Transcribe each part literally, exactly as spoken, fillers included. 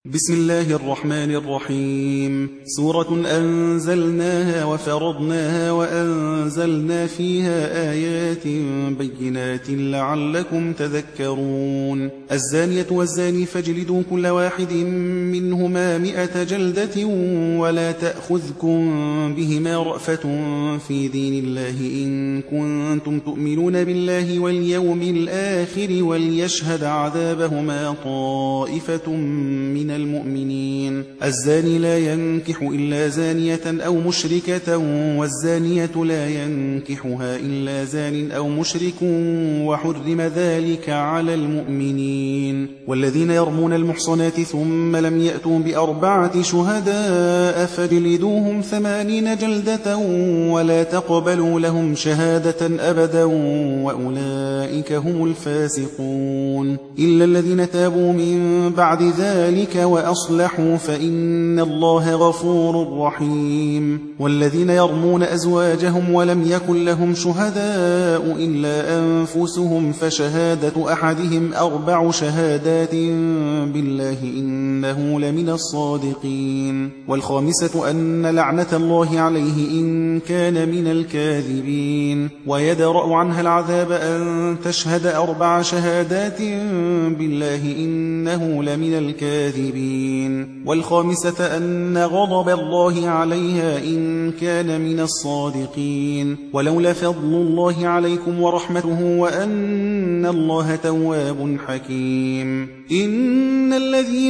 بسم الله الرحمن الرحيم. سورة أنزلناها وفرضناها وأنزلنا فيها آيات بينات لعلكم تذكرون. الزانية والزاني فاجلدوا كل واحد منهما مئة جلدة ولا تأخذكم بهما رأفة في دين الله إن كنتم تؤمنون بالله واليوم الآخر وليشهد عذابهما طائفة من المؤمنين. الزاني لا ينكح إلا زانية أو مشركة والزانية لا ينكحها إلا زان أو مشرك وحرم ذلك على المؤمنين. والذين يرمون المحصنات ثم لم يأتوا بأربعة شهداء فاجلدوهم ثمانين جلدة ولا تقبلوا لهم شهادة أبدا وأولئك هم الفاسقون. إلا الذين تابوا من بعد ذلك وأصلحوا فإن الله غفور رحيم. والذين يرمون أزواجهم ولم يكن لهم شهداء إلا أنفسهم فشهادة أحدهم أربع شهادات بالله إنه لمن الصادقين. والخامسة أن لعنة الله عليه إن كان من الكاذبين. ويدرأ عنها العذاب أن تشهد أربع شهادات بالله إنه لمن الكاذبين. والخامسة أن غضب الله عليها إن كان من الصادقين. ولولا فضل الله عليكم ورحمته وأن الله تواب حكيم. إن الذين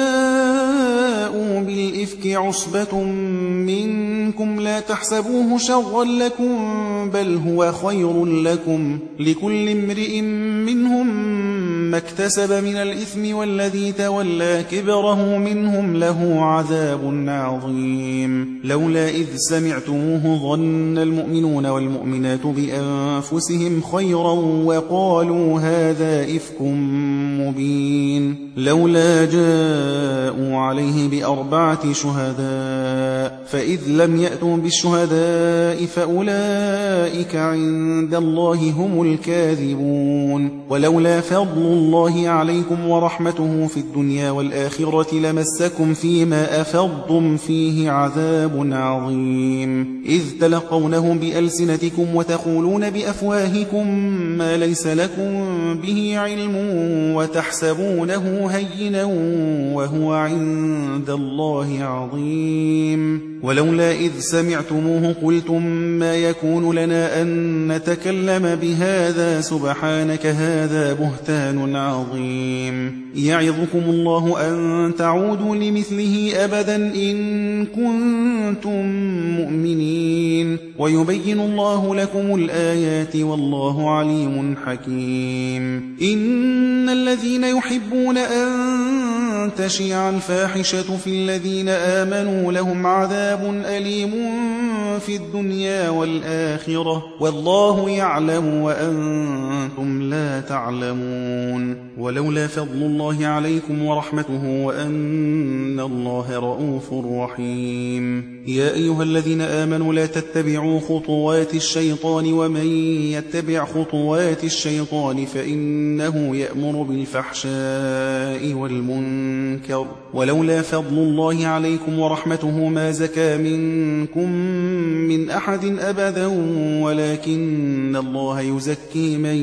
جاءوا بالإفك عصبة منكم لا تحسبوه شرا لكم بل هو خير لكم لكل امرئ منهم ما اكتسب من الإثم والذي تولى كبره منهم له عذاب عظيم. لولا إذ سمعتموه ظن المؤمنون والمؤمنات بأنفسهم خيرا وقالوا هذا إفك مبين. لولا جاءوا عليه بأربعة شهداء فإذ لم يأتوا بالشهداء فأولئك عند الله هم الكاذبون. ولولا فضل الله عليكم ورحمته في الدنيا والآخرة لمسكم فيما أفضتم فيه عذاب عظيم. إذ تلقونه بألسنتكم وتقولون بأفواهكم ما ليس لكم به علم وتحسبونه هينا وهو عند الله عظيم. ولولا إذ سمعتموه قلتم ما يكون لنا أن نتكلم بهذا سبحانك هذا بهتان عظيم. يعظكم الله أن تعودوا لمثله أبدا إن كنتم مؤمنين. ويبين الله لكم الآيات والله عليم حكيم. إن الذين يحبون أن تشيع الفاحشة في الذين آمنوا لهم عذاب أليم في الدنيا والآخرة والله يعلم وأنتم لا تعلمون. ولولا فضل الله عليكم ورحمته وأن الله رؤوف رحيم. يا أيها الذين آمنوا لا تتبعوا خطوات الشيطان ومن يتبع خطوات الشيطان فإنه يأمر بالفحشاء والمنكر. ولولا فضل الله عليكم ورحمته ما زكى منكم من أحد أبدا ولكن الله يزكي من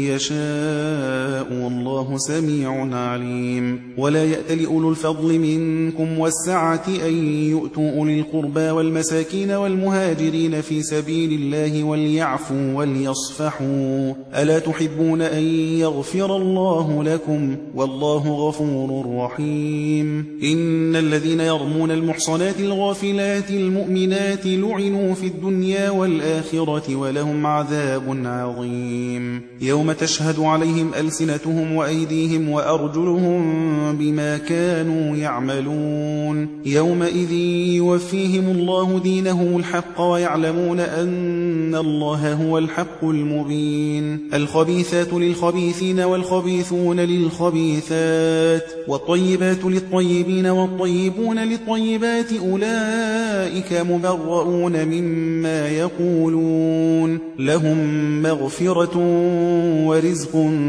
يشاء والله سميع عليم. ولا يأتل أولو الفضل منكم والسعة أن يؤتوا أولي القربى والمساكين والمهاجرين في سبيل الله وليعفوا وليصفحوا ألا تحبون أن يغفر الله لكم والله غفور رحيم. إن الذين يرمون المحصنات الغافلات المؤمنات لعنوا في الدنيا والآخرة ولهم عذاب عظيم. يوم تشهد عليهم ألسنتهم وأيديهم وأرجلهم بما كانوا يعملون. يومئذ يوفيهم الله دينهم الحق ويعلمون أن الله هو الحق المبين. الخبيثات للخبيثين والخبيثون للخبيثات والطيبات للطيبين والطيبون للطيبات أولئك أولئك مبرؤون مما يقولون لهم مغفرة ورزق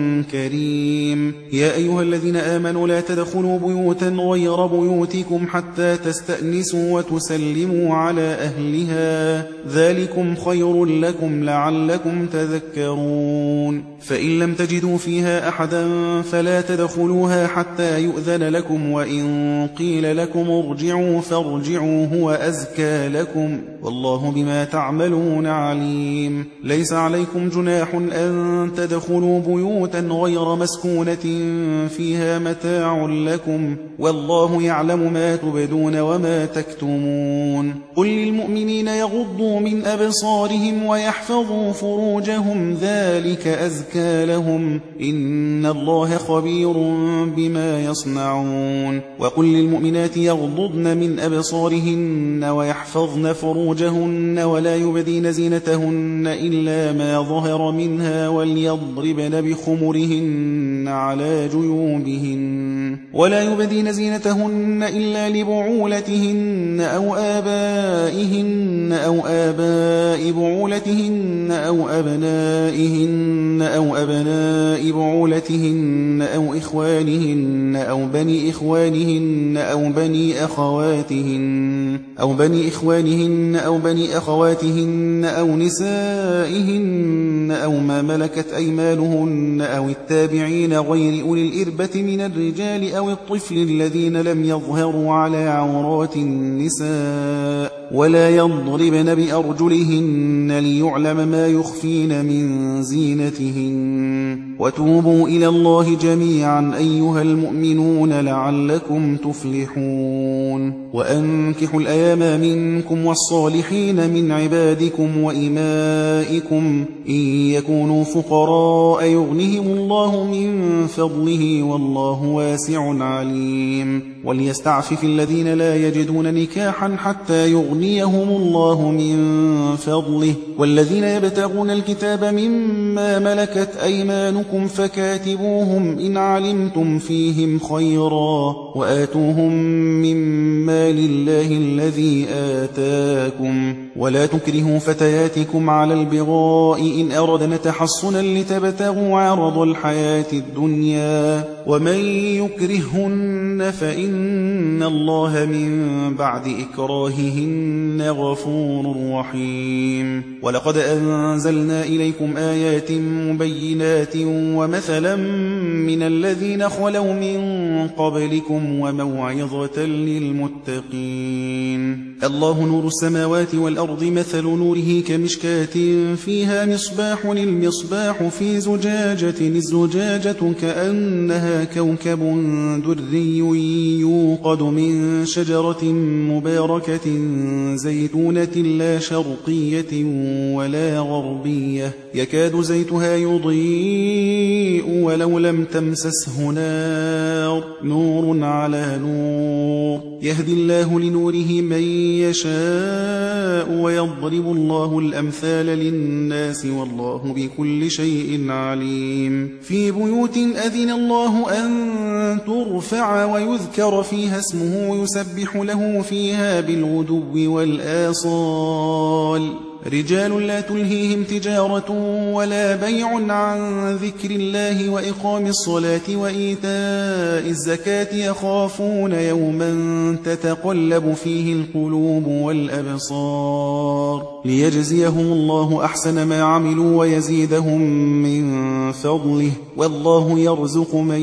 كريم. يا أيها الذين آمنوا لا تدخلوا بيوتا غير بيوتكم حتى تستأنسوا وتسلموا على أهلها ذلكم خير لكم لعلكم تذكرون. فإن لم تجدوا فيها أحدا فلا تدخلوها حتى يؤذن لكم، وإن قيل لكم ارجعوا فارجعوا هو أزكى لكم والله بما تعملون عليم. ليس عليكم جناح أن تدخلوا بيوتا غير مسكونة فيها متاع لكم والله يعلم ما تبدون وما تكتمون. قل للمؤمنين يغضوا من أبصارهم ويحفظوا فروجهم ذلك أزكى لهم إن الله خبير بما يصنعون. وقل للمؤمنات يغضضن من أبصارهن ويحفظن فروجهن ولا يبدين زينتهن إلا ما ظهر منها وليضربن بخمرهن على جيوبهن ولا يبدين زينتهن إلا لبعولتهن أو آبائهن أو آباء بعولتهن أو أبنائهن أو أبناء بعولتهن أو إخوانهن أو بني إخوانهن أو بني أخواتهن أو بني إخوانهن أو بني أخواتهن أو نسائهن أو ما ملكت أيمانهن أو التابعين غير أولي الإربة من الرجال أو الطفل الذين لم يظهروا على عورات النساء ولا يضربن بأرجلهن ليعلم ما يخفين من زينتهن. وتوبوا إلى الله جميعا أيها المؤمنون لعلكم تفلحون. وأنكحوا الأيام منكم والصالحين من عبادكم وإمائكم إن يكونوا فقراء يغنهم الله من فضله والله واسع عليم. وليستعفف الذين لا يجدون نكاحا حتى يغنيهم الله من فضله والذين يبتغون الكتاب مما ملكت أيمانكم فكاتبوهم إن علمتم فيهم خيرا وآتوهم مما لله الذي آتاكم ولا تكرهوا فتياتكم على البغاء إن أردنا تحصنا لتبتغوا عرض الحياة الدنيا ومن يكرهن فإن الله من بعد إكراههن غفور رحيم. ولقد أنزلنا إليكم آيات مبينات ومثلا من الذين خلوا من قبلكم وموعظة للمتقين. الله نور السماوات والأرض مثل نوره كمشكاة فيها مصباح المصباح في زجاجة الزجاجة كأنها كوكب دري يوقد من شجرة مباركة زيتونة لا شرقية ولا غربية يكاد زيتها يضيء ولو لم تمسسه نار نور على نور يهدي الله لنوره من يشاء ويضرب الله الأمثال للناس والله بكل شيء عليم. في بيوت أذن الله أن ترفع ويذكر فيها اسمه يسبح له فيها بالغدو والآصال رجال لا تلهيهم تجارة ولا بيع عن ذكر الله وإقام الصلاة وإيتاء الزكاة يخافون يوما تتقلب فيه القلوب والأبصار ليجزيهم الله أحسن ما عملوا ويزيدهم من فضله والله يرزق من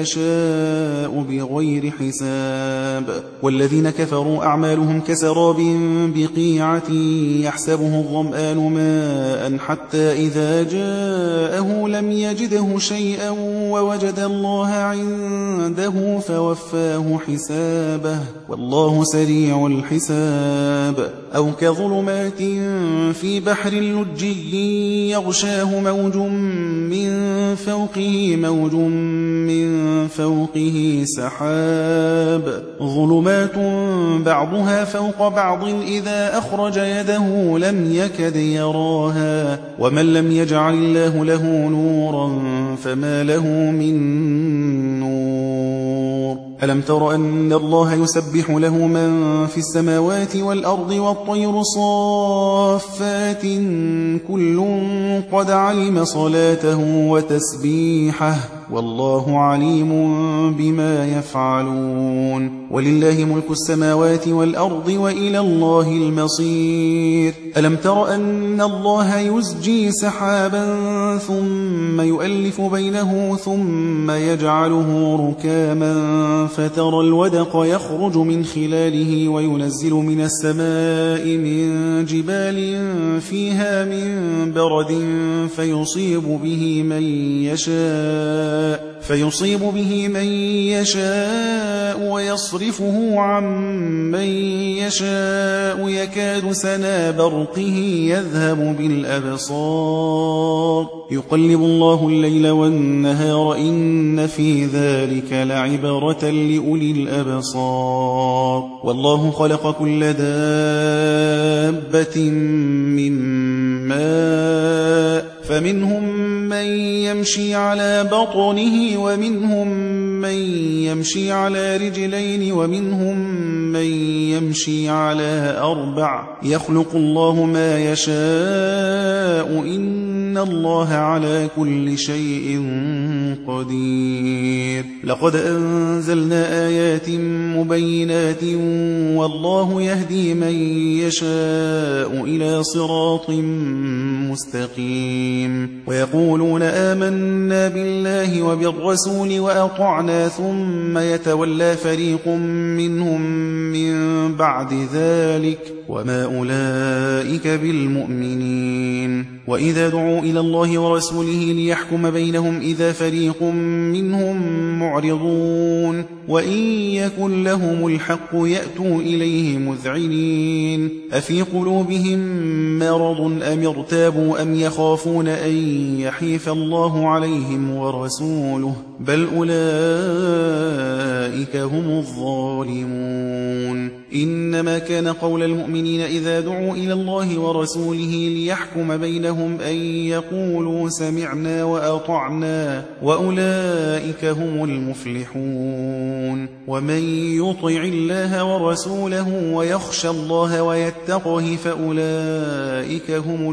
يشاء بغير حساب. والذين كفروا أعمالهم كسراب بقيعة يحسبه الظمآن ماء حتى إذا جاءه لم يجده شيئا ووجد الله عنده فوفاه حسابه والله سريع الحساب. أو كظلمات في بحر لجي يغشاه موج من فوقه موج من فوقه سحاب ظلمات بعضها فوق بعض إذا أخرج يده لم يكد يراها ومن لم يجعل الله له نورا فما له من نور. ألم تر أن الله يسبح له من في السماوات والأرض والطير صافات كل قد علم صلاته وتسبيحه والله عليم بما يفعلون ولله ملك السماوات والأرض وإلى الله المصير ألم تر أن الله يزجي سحابا ثم يؤلف بينه ثم يجعله ركاما فترى الودق يخرج من خلاله وينزل من السماء من جبال فيها من برد فيصيب به من يشاء فيصيب به من يشاء ويصرفه عن من يشاء يكاد سنا برقه يذهب بالأبصار يقلب الله الليل والنهار إن في ذلك لعبرة لأولي الأبصار والله خلق كل دابة من ماء فمنهم من يمشي على بطنه ومنهم من يمشي على رجلين ومنهم من يمشي على أربع يخلق الله ما يشاء إن الله على كل شيء قدير لقد أنزلنا آيات مبينات والله يهدي من يشاء إلى صراط مستقيم ويقولون آمنا بالله وبالرسول وأطعنا ثم يتولى فريق منهم من بعد ذلك وما أولئك بالمؤمنين وإذا دعوا إلى الله ورسوله ليحكم بينهم إذا فريق منهم معرضون وإن يكن لهم الحق يأتوا إليه مذعنين أفي قلوبهم مرض أم ارتابوا أم يخافون أن يحيف الله عليهم ورسوله بل أولئك هم الظالمون إنما كان قول المؤمنين إذا دعوا إلى الله ورسوله ليحكم بينهم أن يقولوا سمعنا وأطعنا وأولئك هم المفلحون ومن يطع الله ورسوله ويخشى الله ويتقه فأولئك هم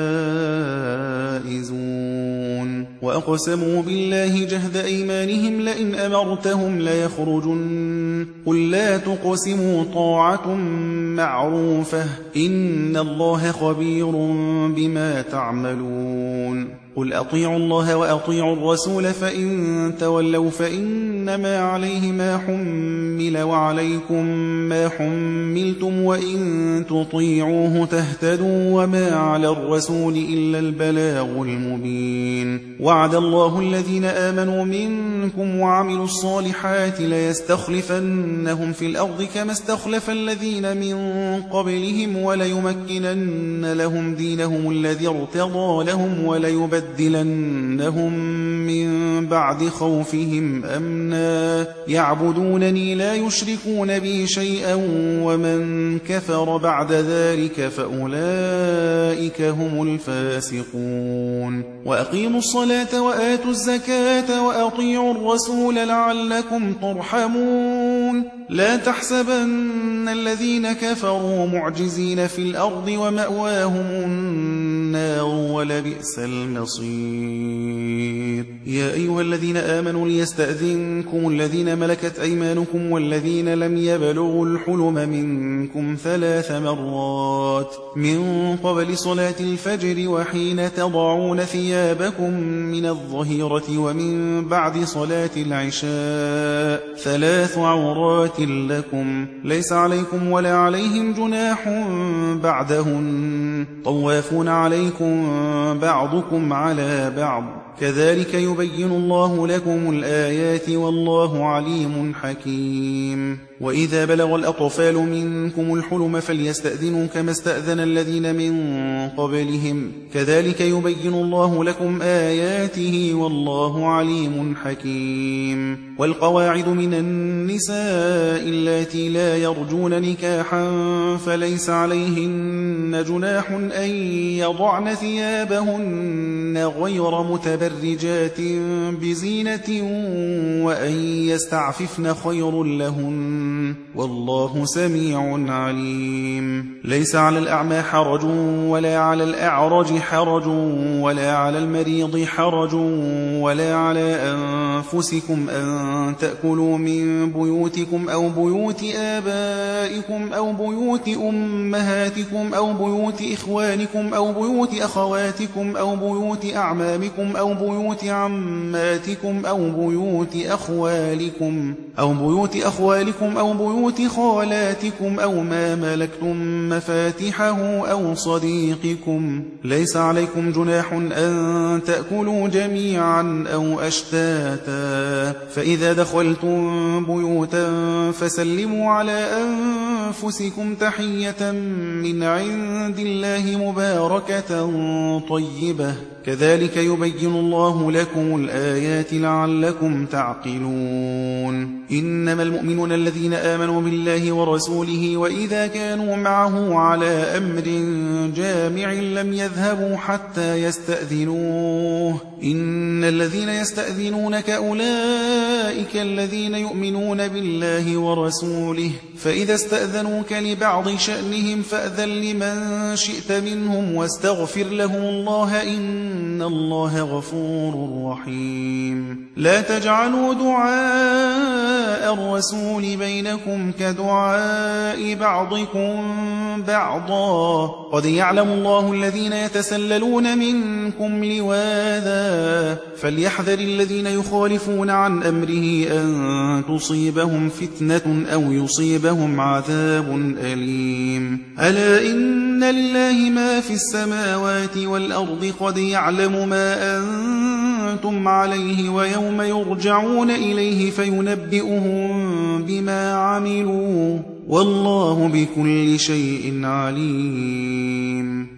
الفائزون وأقسموا بالله جهد أيمانهم لئن أمرتهم ليخرجن قل لا تقسموا طاعة معروفة إن الله خبير بما تعملون قل أطيعوا الله وأطيعوا الرسول فإن تولوا فإنما عليه ما حمل وعليكم ما حملتم وإن تطيعوه تهتدوا وما على الرسول إلا البلاغ المبين وعد الله الذين آمنوا منكم وعملوا الصالحات ليستخلفنهم في الأرض كما استخلف الذين من قبلهم وليمكنن لهم دينهم الذي ارتضى لهم وليبدلنهم لَنُبَدِّلَنَّهُم مِّن بَعْدِ خَوْفِهِمْ أَمْنًا يَعْبُدُونَنِي لَا يُشْرِكُونَ بِي شَيْئًا وَمَن كَفَرَ بَعْدَ ذَلِكَ فَأُولَٰئِكَ هُمُ الْفَاسِقُونَ وَأَقِيمُوا الصَّلَاةَ وَآتُوا الزَّكَاةَ وَأَطِيعُوا الرَّسُولَ لَعَلَّكُمْ تُرْحَمُونَ لا تحسبن الذين كفروا معجزين في الأرض ومأواهم النار ولبئس المصير يا أيها الذين آمنوا ليستأذنكم الذين ملكت أيمانكم والذين لم يبلغوا الحلم منكم ثلاث مرات من قبل صلاة الفجر وحين تضعون ثيابكم من الظهيرة ومن بعد صلاة العشاء ثلاث عورات لكم ليس عليكم ولا عليهم جناح بعدهن طوافون عليكم بعضكم على بعض كذلك يبين الله لكم الآيات والله عليم حكيم وإذا بلغ الأطفال منكم الحلم فليستأذنوا كما استأذن الذين من قبلهم كذلك يبين الله لكم آياته والله عليم حكيم والقواعد من النساء اللاتي لا يرجون نكاحا فليس عليهن جناح أن يضعن يضعن ثيابهن غير متبرجات بزينة وأن يستعففن خير لهن والله سميع عليم. ليس على الأعمى حرج ولا على الأعرج حرج ولا على المريض حرج ولا على أنفسكم أن تأكلوا من بيوتكم أو بيوت آبائكم أو بيوت أمهاتكم أو بيوت إخوانكم أو بيوت أخواتكم أو بيوت أعمامكم أو بيوت عماتكم أو بيوت أخوالكم أو بيوت أخوالكم أو بيوت خالاتكم أو ما ملكتم مفاتحه أو صديقكم. ليس عليكم جناح أن تأكلوا جميعا أو أشتاتا فإذا دخلتم بيوتا فسلموا على أنفسكم تحية من عند الله مباركة طيبة كذلك يبين الله لكم الآيات لعلكم تعقلون. إنما المؤمنون الذين آمنوا بالله ورسوله وإذا كانوا معه على أمر جامع لم يذهبوا حتى يستأذنوه إن الذين يستأذنونك أولئك الذين يؤمنون بالله ورسوله فإذا استأذنوك لبعض شأنهم فأذن لمن شئت منهم واستغفر لهم الله إن الله غفور رحيم. لا تجعلوا دعاء الرسول بينكم كدعاء بعضكم بعضا قد يعلم الله الذين يتسللون منكم لواذا فليحذر الذين يخالفون عن أمره أن تصيبهم فتنة أو يصيبهم عذاب أليم. ألا إن لله ما في السماوات والأرض قد يعلم ما أنتم عليه ويوم يرجعون إليه فينبئهم بما عملوا والله بكل شيء عليم.